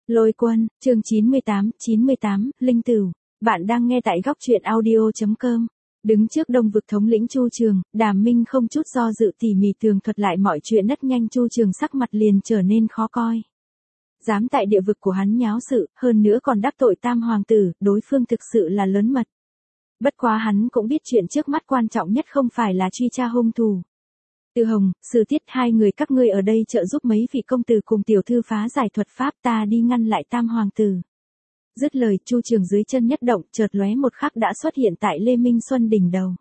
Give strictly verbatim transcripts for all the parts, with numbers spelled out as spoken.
Lôi Quân, chương chín mươi tám, chín mươi tám, Linh Tửu. Bạn đang nghe tại góc truyện audio chấm com. Đứng trước Đông vực thống lĩnh Chu Trường, Đàm Minh không chút do dự tỉ mỉ tường thuật lại mọi chuyện rất nhanh. Chu Trường sắc mặt liền trở nên khó coi. Dám tại địa vực của hắn nháo sự, hơn nữa còn đắc tội Tam hoàng tử, đối phương thực sự là lớn mật. Bất quá hắn cũng biết chuyện trước mắt quan trọng nhất không phải là truy tra hung thủ. Từ Hồng, Sử Tiết, hai người các ngươi ở đây trợ giúp mấy vị công tử cùng tiểu thư phá giải thuật pháp, ta đi ngăn lại Tam hoàng tử. Dứt lời, Chu Trường dưới chân nhất động, chợt lóe một khắc đã xuất hiện tại Lê Minh Xuân đỉnh đầu.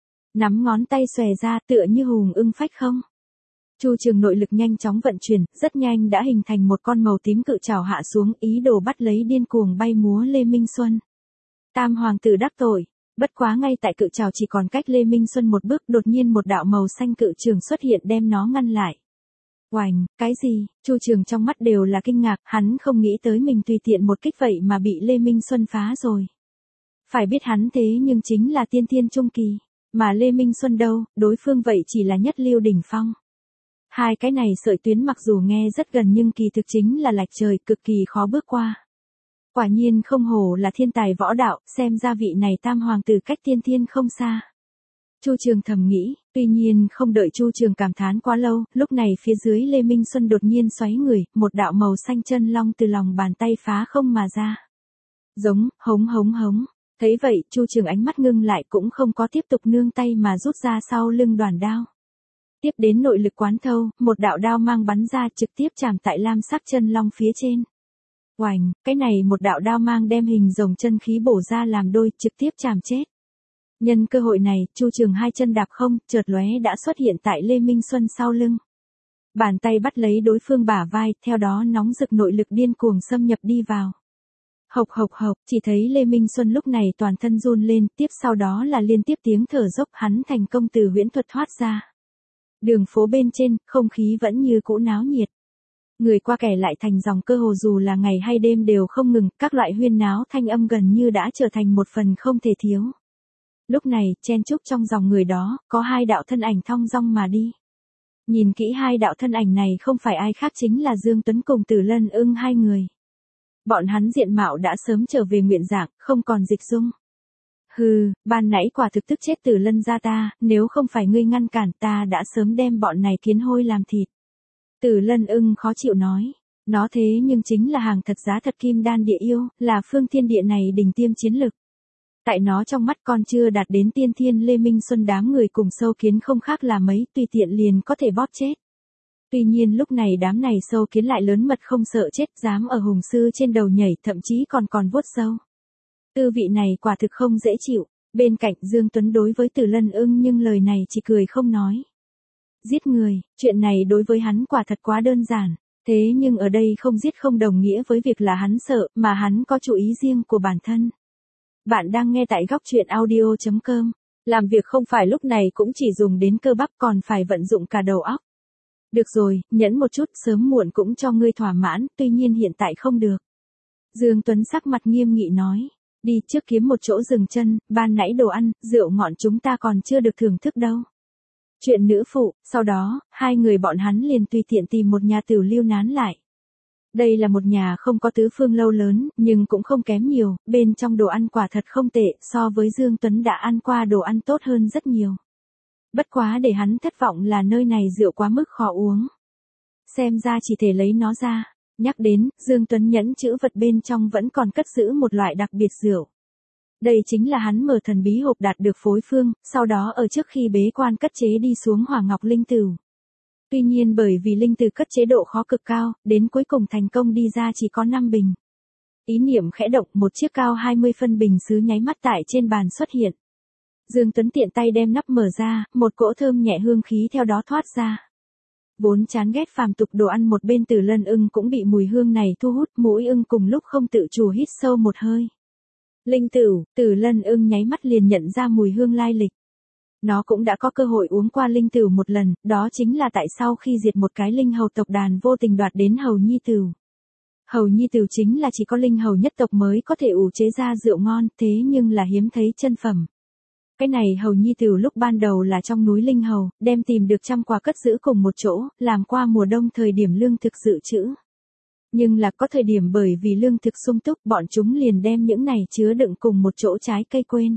Nắm ngón tay xòe ra, tựa như hùng ưng phách không. Chu Trường nội lực nhanh chóng vận chuyển, rất nhanh đã hình thành một con màu tím cự trảo hạ xuống, ý đồ bắt lấy điên cuồng bay múa Lê Minh Xuân. Tam hoàng tử đắc tội. Bất quá ngay tại cự trảo chỉ còn cách Lê Minh Xuân một bước, đột nhiên một đạo màu xanh cự trường xuất hiện đem nó ngăn lại. Oành, cái gì? Chu Trường trong mắt đều là kinh ngạc, hắn không nghĩ tới mình tùy tiện một kích vậy mà bị Lê Minh Xuân phá rồi. Phải biết hắn thế nhưng chính là tiên thiên trung kỳ, mà Lê Minh Xuân đâu, đối phương vậy chỉ là nhất lưu đỉnh phong. Hai cái này sợi tuyến mặc dù nghe rất gần nhưng kỳ thực chính là lệch trời, cực kỳ khó bước qua. Quả nhiên không hổ là thiên tài võ đạo, xem ra vị này Tam hoàng tử cách tiên thiên không xa. Chu Trường thầm nghĩ, tuy nhiên không đợi Chu Trường cảm thán quá lâu, lúc này phía dưới Lê Minh Xuân đột nhiên xoáy người, một đạo màu xanh chân long từ lòng bàn tay phá không mà ra. Giống, hống hống hống. Thấy vậy, Chu Trường ánh mắt ngưng lại cũng không có tiếp tục nương tay mà rút ra sau lưng đoàn đao. Tiếp đến nội lực quán thâu, một đạo đao mang bắn ra trực tiếp chạm tại lam sắc chân long phía trên. Oành, cái này một đạo đao mang đem hình rồng chân khí bổ ra làm đôi, trực tiếp chạm chết. Nhân cơ hội này, Chu Trường hai chân đạp không, chợt lóe đã xuất hiện tại Lê Minh Xuân sau lưng. Bàn tay bắt lấy đối phương bả vai, theo đó nóng rực nội lực điên cuồng xâm nhập đi vào. Hộc hộc hộc, chỉ thấy Lê Minh Xuân lúc này toàn thân run lên, tiếp sau đó là liên tiếp tiếng thở dốc, hắn thành công từ huyễn thuật thoát ra. Đường phố bên trên, không khí vẫn như cũ náo nhiệt. Người qua kẻ lại thành dòng, cơ hồ dù là ngày hay đêm đều không ngừng, các loại huyên náo thanh âm gần như đã trở thành một phần không thể thiếu. Lúc này, chen chúc trong dòng người đó, có hai đạo thân ảnh thong dong mà đi. Nhìn kỹ hai đạo thân ảnh này không phải ai khác chính là Dương Tuấn cùng Tử Lân Ưng hai người. Bọn hắn diện mạo đã sớm trở về nguyện dạng, không còn dịch dung. Hừ, ban nãy quả thực tức chết Tử Lân gia ta, nếu không phải ngươi ngăn cản ta đã sớm đem bọn này kiến hôi làm thịt. Tử Lân Ưng khó chịu nói, nó thế nhưng chính là hàng thật giá thật kim đan địa yêu, là phương thiên địa này đỉnh tiêm chiến lực. Tại nó trong mắt còn chưa đạt đến tiên thiên Lê Minh Xuân đám người cùng sâu kiến không khác là mấy, tùy tiện liền có thể bóp chết. Tuy nhiên lúc này đám này sâu kiến lại lớn mật không sợ chết, dám ở hùng sư trên đầu nhảy, thậm chí còn còn vuốt sâu. Tư vị này quả thực không dễ chịu. Bên cạnh Dương Tuấn đối với Tử Lân Ưng nhưng lời này chỉ cười không nói. Giết người, chuyện này đối với hắn quả thật quá đơn giản. Thế nhưng ở đây không giết không đồng nghĩa với việc là hắn sợ, mà hắn có chủ ý riêng của bản thân. Bạn đang nghe tại góc truyện audio chấm com. Làm việc không phải lúc này cũng chỉ dùng đến cơ bắp, còn phải vận dụng cả đầu óc. Được rồi, nhẫn một chút, sớm muộn cũng cho ngươi thỏa mãn, tuy nhiên hiện tại không được. Dương Tuấn sắc mặt nghiêm nghị nói. Đi trước kiếm một chỗ dừng chân, ban nãy đồ ăn, rượu ngọn chúng ta còn chưa được thưởng thức đâu. Chuyện nữ phụ, sau đó, hai người bọn hắn liền tùy tiện tìm một nhà tửu lưu nán lại. Đây là một nhà không có tứ phương lâu lớn, nhưng cũng không kém nhiều, bên trong đồ ăn quả thật không tệ, so với Dương Tuấn đã ăn qua đồ ăn tốt hơn rất nhiều. Bất quá để hắn thất vọng là nơi này rượu quá mức khó uống. Xem ra chỉ thể lấy nó ra. Nhắc đến, Dương Tuấn nhẫn chữ vật bên trong vẫn còn cất giữ một loại đặc biệt rượu. Đây chính là hắn mở thần bí hộp đạt được phối phương, sau đó ở trước khi bế quan cất chế đi xuống Hỏa Ngọc Linh Tửu. Tuy nhiên bởi vì linh tửu cất chế độ khó cực cao, đến cuối cùng thành công đi ra chỉ có năm bình. Ý niệm khẽ động, một chiếc cao hai mươi phân bình sứ nháy mắt tại trên bàn xuất hiện. Dương Tuấn tiện tay đem nắp mở ra, một cỗ thơm nhẹ hương khí theo đó thoát ra. Vốn chán ghét phàm tục đồ ăn, một bên Tử Lân Ưng cũng bị mùi hương này thu hút, mũi ưng cùng lúc không tự chủ hít sâu một hơi. Linh Tửu, Tử Lân Ưng nháy mắt liền nhận ra mùi hương lai lịch. Nó cũng đã có cơ hội uống qua linh tửu một lần, đó chính là tại sau khi diệt một cái linh hầu tộc đàn vô tình đoạt đến hầu nhi tửu. Hầu nhi tửu chính là chỉ có linh hầu nhất tộc mới có thể ủ chế ra rượu ngon, thế nhưng là hiếm thấy chân phẩm. Cái này hầu nhi tửu lúc ban đầu là trong núi linh hầu, đem tìm được trăm quả cất giữ cùng một chỗ, làm qua mùa đông thời điểm lương thực dự trữ. Nhưng là có thời điểm bởi vì lương thực sung túc bọn chúng liền đem những này chứa đựng cùng một chỗ trái cây quên.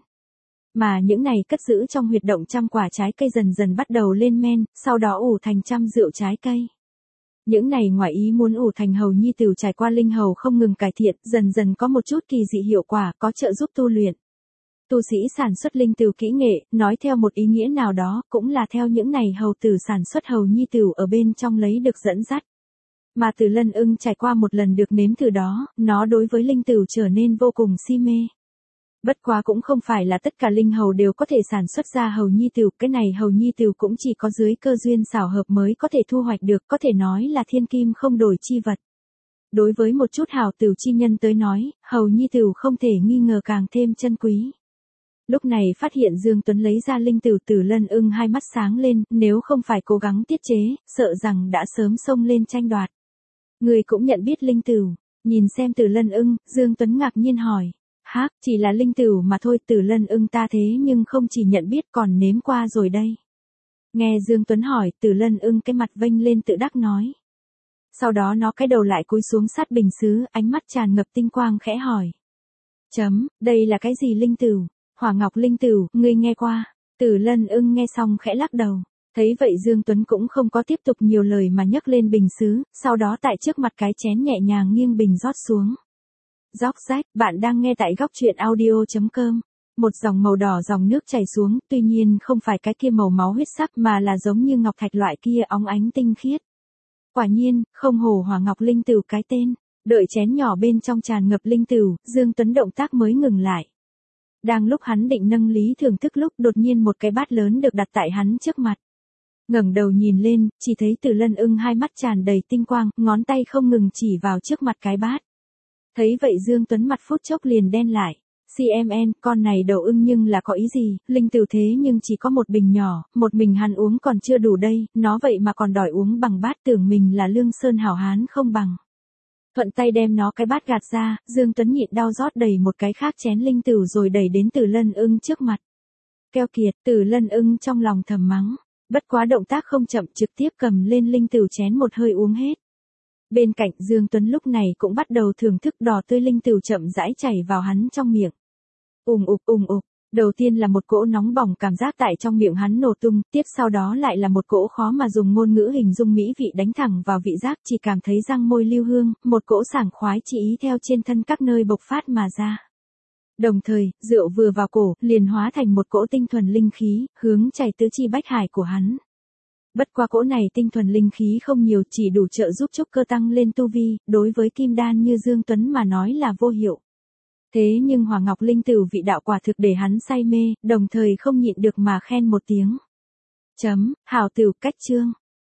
Mà những này cất giữ trong huyệt động trăm quả trái cây dần dần bắt đầu lên men, sau đó ủ thành trăm rượu trái cây. Những này ngoài ý muốn ủ thành hầu nhi tửu trải qua linh hầu không ngừng cải thiện, dần dần có một chút kỳ dị hiệu quả, có trợ giúp tu luyện. Tu sĩ sản xuất linh tửu kỹ nghệ, nói theo một ý nghĩa nào đó, cũng là theo những này hầu tử sản xuất hầu nhi tửu ở bên trong lấy được dẫn dắt. Mà Từ Lân Ưng trải qua một lần được nếm thử đó, nó đối với linh tửu trở nên vô cùng si mê. Bất quá cũng không phải là tất cả linh hầu đều có thể sản xuất ra hầu nhi tửu, cái này hầu nhi tửu cũng chỉ có dưới cơ duyên xảo hợp mới có thể thu hoạch được, có thể nói là thiên kim không đổi chi vật. Đối với một chút hảo tửu chi nhân tới nói, hầu nhi tửu không thể nghi ngờ càng thêm chân quý. Lúc này phát hiện Dương Tuấn lấy ra linh tửu, Từ Lân Ưng hai mắt sáng lên, nếu không phải cố gắng tiết chế, sợ rằng đã sớm xông lên tranh đoạt. Người cũng nhận biết linh tửu, nhìn xem Từ Lân Ưng, Dương Tuấn ngạc nhiên hỏi. Hác, chỉ là linh tửu mà thôi, Từ Lân Ưng ta thế nhưng không chỉ nhận biết còn nếm qua rồi đây. Nghe Dương Tuấn hỏi, Từ Lân Ưng cái mặt vênh lên tự đắc nói. Sau đó nó cái đầu lại cúi xuống sát bình sứ, ánh mắt tràn ngập tinh quang khẽ hỏi. Chấm, đây là cái gì linh tửu? Hỏa ngọc linh tửu, ngươi nghe qua? Từ Lân Ưng nghe xong khẽ lắc đầu. Thấy vậy Dương Tuấn cũng không có tiếp tục nhiều lời mà nhấc lên bình sứ, sau đó tại trước mặt cái chén nhẹ nhàng nghiêng bình rót xuống. Dốc rách, bạn đang nghe tại góc truyện audio chấm com. Một dòng màu đỏ dòng nước chảy xuống, tuy nhiên không phải cái kia màu máu huyết sắc mà là giống như ngọc thạch loại kia óng ánh tinh khiết. Quả nhiên, không hổ hỏa ngọc linh tửu cái tên. Đợi chén nhỏ bên trong tràn ngập linh tửu, Dương Tuấn động tác mới ngừng lại. Đang lúc hắn định nâng lý thưởng thức lúc đột nhiên một cái bát lớn được đặt tại hắn trước mặt. Ngẩng đầu nhìn lên, chỉ thấy Từ Lân Ưng hai mắt tràn đầy tinh quang, ngón tay không ngừng chỉ vào trước mặt cái bát. Thấy vậy Dương Tuấn mặt phút chốc liền đen lại. xê em en, con này đầu ưng nhưng là có ý gì, linh tửu thế nhưng chỉ có một bình nhỏ, một mình hắn uống còn chưa đủ đây, nó vậy mà còn đòi uống bằng bát, tưởng mình là lương sơn hảo hán không bằng. Thuận tay đem nó cái bát gạt ra, Dương Tuấn nhịn đau rót đầy một cái khác chén linh tửu rồi đẩy đến Từ Lân Ưng trước mặt. Keo kiệt, Từ Lân Ưng trong lòng thầm mắng, bất quá động tác không chậm trực tiếp cầm lên linh tửu chén một hơi uống hết. Bên cạnh Dương Tuấn lúc này cũng bắt đầu thưởng thức đỏ tươi linh tửu chậm rãi chảy vào hắn trong miệng. Ùng ục ùng ục, đầu tiên là một cỗ nóng bỏng cảm giác tại trong miệng hắn nổ tung, tiếp sau đó lại là một cỗ khó mà dùng ngôn ngữ hình dung mỹ vị đánh thẳng vào vị giác, chỉ cảm thấy răng môi lưu hương, một cỗ sảng khoái chỉ ý theo trên thân các nơi bộc phát mà ra. Đồng thời, rượu vừa vào cổ, liền hóa thành một cỗ tinh thuần linh khí, hướng chảy tứ chi bách hải của hắn. Bất qua cỗ này tinh thuần linh khí không nhiều, chỉ đủ trợ giúp trúc cơ tăng lên tu vi, đối với kim đan như Dương Tuấn mà nói là vô hiệu. Thế nhưng hỏa ngọc linh tửu vị đạo quả thực để hắn say mê, đồng thời không nhịn được mà khen một tiếng. Chấm, hảo tửu cách chương.